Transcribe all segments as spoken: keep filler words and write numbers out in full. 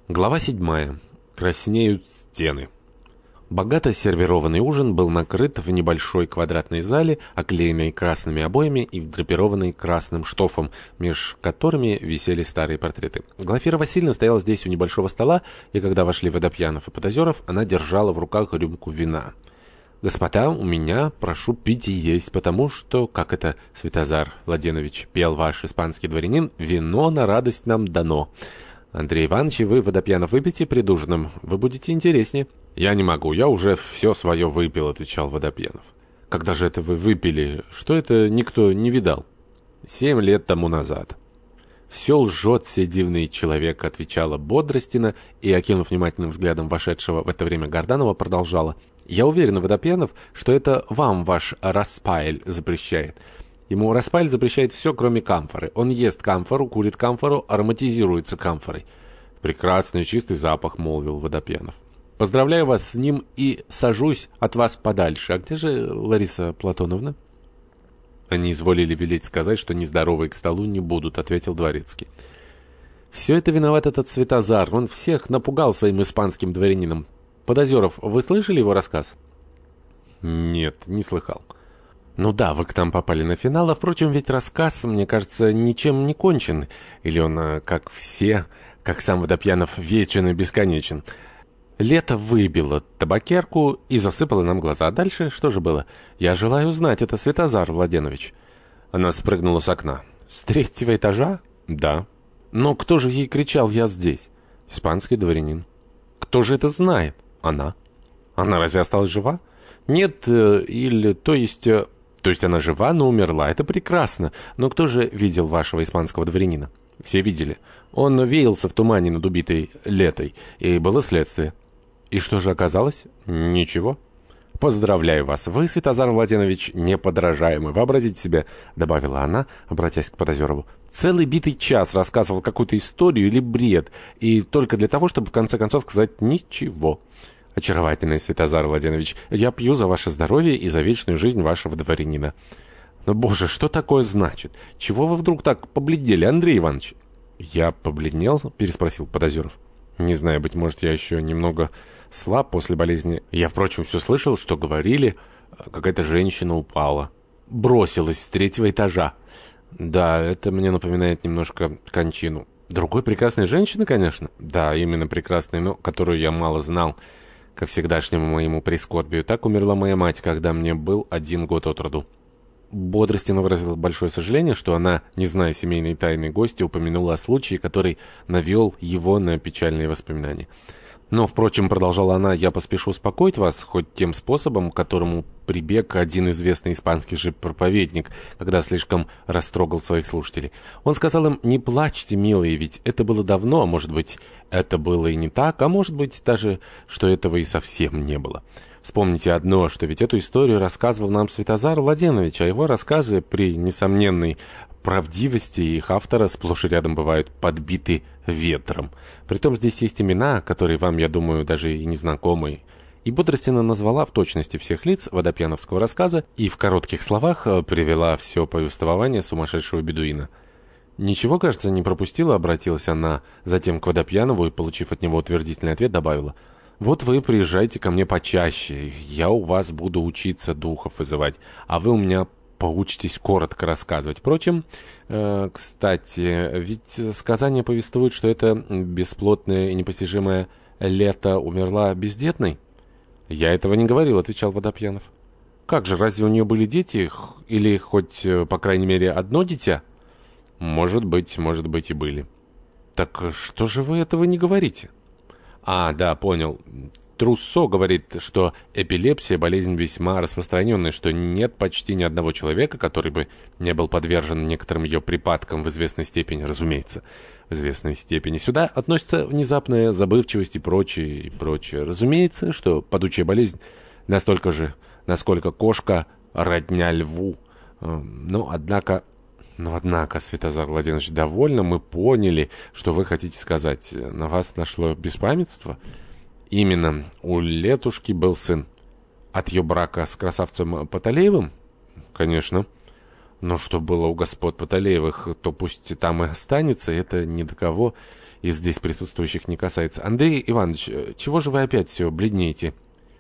Глава седьмая. Краснеют стены. Богато сервированный ужин был накрыт в небольшой квадратной зале, оклеенной красными обоями и драпированной красным штофом, меж которыми висели старые портреты. Глафира Васильевна стояла здесь у небольшого стола, и когда вошли Водопьянов и Подозеров, она держала в руках рюмку вина. «Господа, у меня, прошу пить и есть, потому что, как это, Святозар Владенович, пел ваш испанский дворянин, вино на радость нам дано. Андрей Иванович, и вы, Водопьянов, выпейте пред ужином, вы будете интереснее». «Я не могу, я уже все свое выпил», — отвечал Водопьянов. «Когда же это вы выпили? Что это никто не видал?» «Семь лет тому назад». «Все лжет сей дивный человек», — отвечала Бодростина, и, окинув внимательным взглядом вошедшего в это время Горданова, продолжала. «Я уверен, Водопьянов, что это вам ваш Распайль запрещает. Ему Распайль запрещает все, кроме камфоры. Он ест камфору, курит камфору, ароматизируется камфорой». «Прекрасный чистый запах», — молвил Водопьянов. «Поздравляю вас с ним и сажусь от вас подальше. А где же Лариса Платоновна?» «Они изволили велеть сказать, что нездоровые к столу не будут», — ответил Дворецкий. «Все это виноват этот Святозар. Он всех напугал своим испанским дворянином. Подозеров, вы слышали его рассказ?» «Нет, не слыхал». «Ну да, вы к нам попали на финал, а, впрочем, ведь рассказ, мне кажется, ничем не кончен. Или он, как все, как сам Водопьянов, вечен и бесконечен. Лето выбило табакерку и засыпало нам глаза. А дальше что же было? Я желаю знать, это Святозар Владенович». Она спрыгнула с окна. «С третьего этажа?» «Да». «Но кто же ей кричал «я здесь»?» «Испанский дворянин». «Кто же это знает?» «Она». «Она разве осталась жива?» «Нет, э, или, то есть... Э, то есть она жива, но умерла. Это прекрасно. Но кто же видел вашего испанского дворянина?» «Все видели. Он веялся в тумане над убитой Летой, и было следствие». «И что же оказалось?» «Ничего». «Поздравляю вас. Вы, Святозар Владенович, неподражаемый. Вообразите себе», — добавила она, обратясь к Подозерову, «целый битый час рассказывал какую-то историю или бред, и только для того, чтобы в конце концов сказать «ничего». Очаровательный Святозар Владенович, я пью за ваше здоровье и за вечную жизнь вашего дворянина». «Но, боже, что такое значит? Чего вы вдруг так побледнели, Андрей Иванович?» «Я побледнел?» — переспросил Подозеров. «Не знаю, быть может, я еще немного слаб после болезни. Я, впрочем, все слышал, что говорили, какая-то женщина упала. Бросилась с третьего этажа. Да, это мне напоминает немножко кончину. Другой прекрасной женщины, конечно. Да, именно прекрасной, но которую я мало знал. Ко всегдашнему моему прискорбию. Так умерла моя мать, когда мне был один год от роду». Бодростина выразила большое сожаление, что она, не зная семейной тайны гостя, упомянула о случае, который навел его на печальные воспоминания. «Но, впрочем, — продолжала она, — я поспешу успокоить вас хоть тем способом, к которому прибег один известный испанский же проповедник, когда слишком растрогал своих слушателей. Он сказал им: не плачьте, милые, ведь это было давно, а может быть, это было и не так, а может быть даже, что этого и совсем не было. Вспомните одно, что ведь эту историю рассказывал нам Святозар Владенович, а его рассказы при несомненной правдивости их автора сплошь и рядом бывают подбиты ветром. Притом здесь есть имена, которые вам, я думаю, даже и не знакомы». И Бодростина назвала в точности всех лиц водопьяновского рассказа и в коротких словах привела все повествование сумасшедшего бедуина. «Ничего, кажется, не пропустила», — обратилась она затем к Водопьянову и, получив от него утвердительный ответ, добавила: «Вот вы приезжайте ко мне почаще, я у вас буду учиться духов вызывать, а вы у меня поучитесь коротко рассказывать. Впрочем, э, кстати, ведь сказание повествует, что это бесплотное и непостижимое Лето умерла бездетной». «Я этого не говорил», — отвечал Водопьянов. «Как же, разве у нее были дети? Или хоть, по крайней мере, одно дитя?» «Может быть, может быть и были». «Так что же вы этого не говорите?» «А, да, понял. Труссо говорит, что эпилепсия – болезнь весьма распространенная, что нет почти ни одного человека, который бы не был подвержен некоторым ее припадкам в известной степени, разумеется, в известной степени. Сюда относится внезапная забывчивость и прочее, и прочее. Разумеется, что падучая болезнь настолько же, насколько кошка родня льву. Но, однако... Но, однако, Святозар Владимирович, довольно мы поняли, что вы хотите сказать. На вас нашло беспамятство?» «Именно. У Летушки был сын». «От ее брака с красавцем Паталеевым?» «Конечно». Но что было у господ Паталеевых, то пусть там и останется, это ни до кого из здесь присутствующих не касается. Андрей Иванович, чего же вы опять все бледнеете?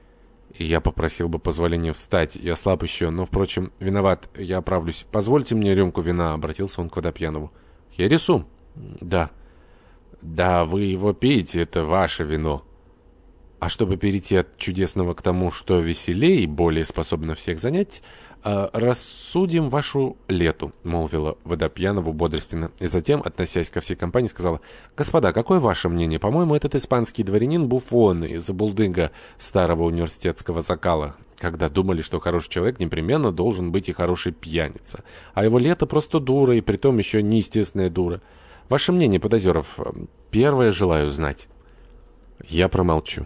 И я попросил бы позволения встать, я слаб еще, но, впрочем, виноват, я оправлюсь. Позвольте мне рюмку вина, обратился он к Водопьянову. Хересу? Да. Да, вы его пейте, это ваше вино. А чтобы перейти от чудесного к тому, что веселее и более способно всех занять, э, рассудим вашу лету, молвила Водопьянову бодрственно, и затем, относясь ко всей компании, сказала: «Господа, какое ваше мнение? По-моему, этот испанский дворянин буфон из булдыга старого университетского закала, когда думали, что хороший человек непременно должен быть и хороший пьяница, а его лето просто дура, и притом еще неестественная дура. Ваше мнение, Подозеров, первое желаю знать». Я промолчу.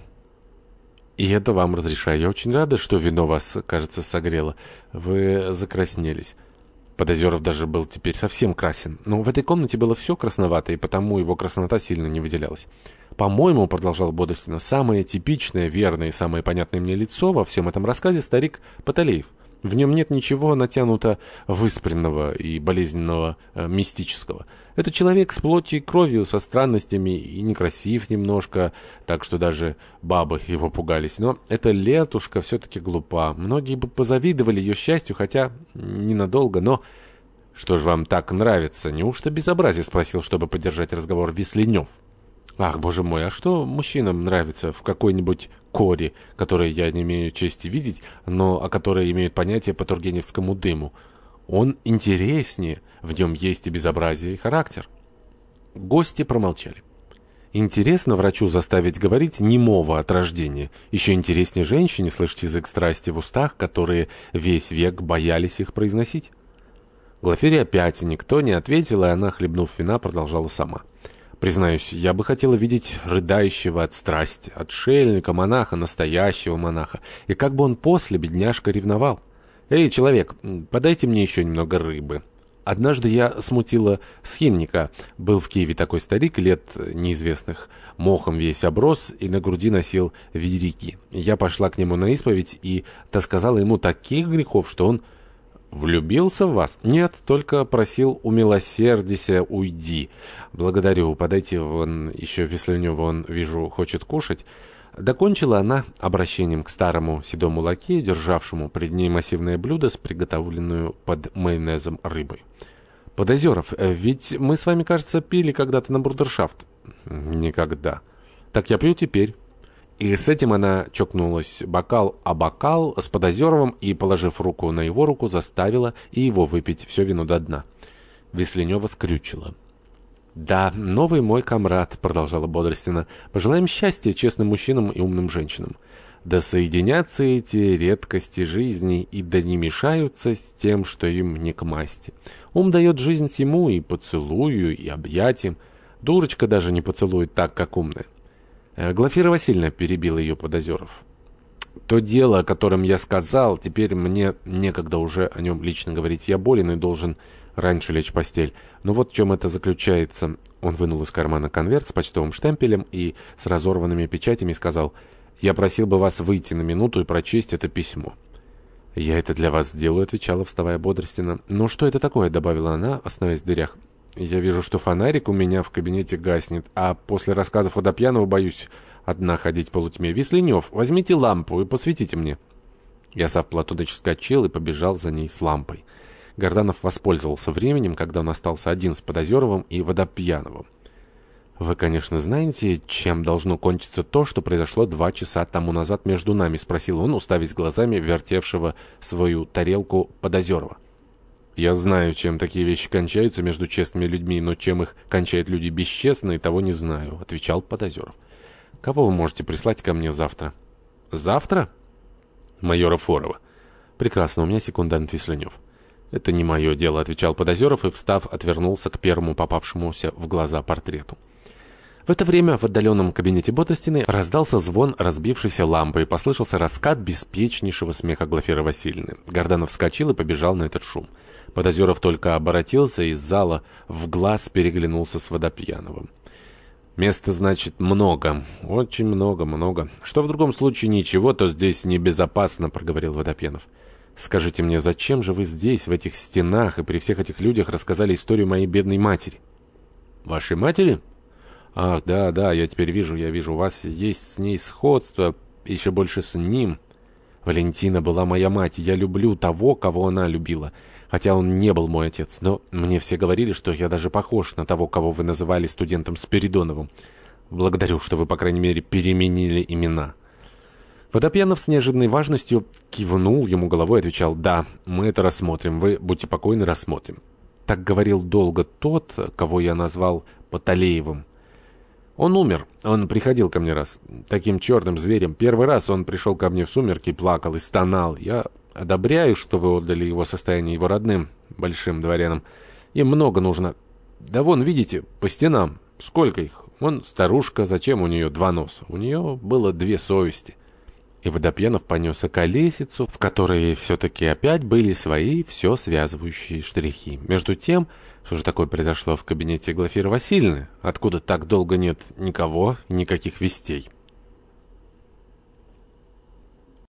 «И это вам разрешаю. Я очень рада, что вино вас, кажется, согрело. Вы закраснелись». Подозеров даже был теперь совсем красен. Но в этой комнате было все красновато, и потому его краснота сильно не выделялась. «По-моему, — продолжал бодрственно, — самое типичное, верное и самое понятное мне лицо во всем этом рассказе — старик Паталеев. В нем нет ничего натянуто выспренного и болезненного, э, мистического. Это человек с плотью и кровью, со странностями и некрасив немножко, так что даже бабы его пугались. Но эта летушка все-таки глупа. Многие бы позавидовали ее счастью, хотя ненадолго, но... «Что же вам так нравится? Неужто безобразие?» — спросил, чтобы поддержать разговор, Весленев. «Ах, боже мой, а что мужчинам нравится в какой-нибудь коре, которой я не имею чести видеть, но о которой имеют понятие по тургеневскому дыму? Он интереснее, в нем есть и безобразие, и характер». Гости промолчали. Интересно врачу заставить говорить немого от рождения. Еще интереснее женщине слышать язык страсти в устах, которые весь век боялись их произносить. Глафире опять никто не ответил, и она, хлебнув вина, продолжала сама. «Признаюсь, я бы хотела видеть рыдающего от страсти, отшельника, монаха, настоящего монаха, и как бы он после, бедняжка, ревновал. Эй, человек, подайте мне еще немного рыбы». Однажды я смутила схимника. Был в Киеве такой старик, лет неизвестных, мохом весь оброс и на груди носил верики. Я пошла к нему на исповедь и досказала ему таких грехов, что он... «Влюбился в вас?» «Нет, только просил умилосердися, уйди». «Благодарю, подайте вон еще Весленева, он, вижу, хочет кушать». Докончила она обращением к старому седому лакею, державшему пред ней массивное блюдо с приготовленную под майонезом рыбой. «Подозеров, ведь мы с вами, кажется, пили когда-то на брудершафт». «Никогда». «Так я пью теперь». И с этим она чокнулась бокал о бокал с Подозеровым и, положив руку на его руку, заставила и его выпить все вино до дна. Весленева скрючила. «Да, новый мой комрад», — продолжала бодрственно, — «пожелаем счастья честным мужчинам и умным женщинам. Да соединятся эти редкости жизни и да не мешаются с тем, что им не к масти. Ум дает жизнь всему, и поцелую, и объятиям. Дурочка даже не поцелует так, как умная». Глафира Васильевна, перебил ее Подозеров. «То дело, о котором я сказал, теперь мне некогда уже о нем лично говорить. Я болен и должен раньше лечь в постель. Но вот в чем это заключается». Он вынул из кармана конверт с почтовым штемпелем и с разорванными печатями и сказал: «Я просил бы вас выйти на минуту и прочесть это письмо». «Я это для вас сделаю», — отвечала, вставая бодрственно. «Но что это такое?» — добавила она, остановясь в дверях. «Я вижу, что фонарик у меня в кабинете гаснет, а после рассказов Водопьянова боюсь одна ходить в полутьме. Весленев, возьмите лампу и посветите мне». Ясав Платоныч вскочил и побежал за ней с лампой. Горданов воспользовался временем, когда он остался один с Подозеровым и Водопьяновым. «Вы, конечно, знаете, чем должно кончиться то, что произошло два часа тому назад между нами?» — спросил он, уставясь глазами вертевшего свою тарелку Подозерова. «Я знаю, чем такие вещи кончаются между честными людьми, но чем их кончают люди бесчестные, того не знаю», — отвечал Подозеров. «Кого вы можете прислать ко мне завтра?» «Завтра?» «Майора Форова». «Прекрасно, у меня секундант Весленев». «Это не мое дело», — отвечал Подозеров и, встав, отвернулся к первому попавшемуся в глаза портрету. В это время в отдаленном кабинете Бодростиной раздался звон разбившейся лампы и послышался раскат беспечнейшего смеха Глафиры Васильевны. Горданов вскочил и побежал на этот шум. Подозеров только оборотился из зала, в глаз переглянулся с Водопьяновым. «Места, значит, много, очень много, много. Что в другом случае ничего, то здесь небезопасно», — проговорил Водопьянов. Скажите мне, зачем же вы здесь, в этих стенах, и при всех этих людях рассказали историю моей бедной матери? Вашей матери? Ах, да, да, я теперь вижу, я вижу, у вас есть с ней сходство, еще больше с ним. Валентина была моя мать, и я люблю того, кого она любила, хотя он не был мой отец, но мне все говорили, что я даже похож на того, кого вы называли студентом Спиридоновым. Благодарю, что вы, по крайней мере, переменили имена». Водопьянов с неожиданной важностью кивнул ему головой и отвечал: «Да, мы это рассмотрим, вы будьте покойны, рассмотрим». Так говорил долго тот, кого я назвал Паталеевым. Он умер, он приходил ко мне раз, таким черным зверем. Первый раз он пришел ко мне в сумерки, плакал и стонал. Я одобряю, что вы отдали его состояние его родным, большим дворянам. Им много нужно. Да вон, видите, по стенам, сколько их. Вон старушка, зачем у нее два носа? У нее было две совести. И Водопьянов понесся к колесицу, в которой все-таки опять были свои все связывающие штрихи. Между тем, что же такое произошло в кабинете Глафиры Васильевны? Откуда так долго нет никого и никаких вестей?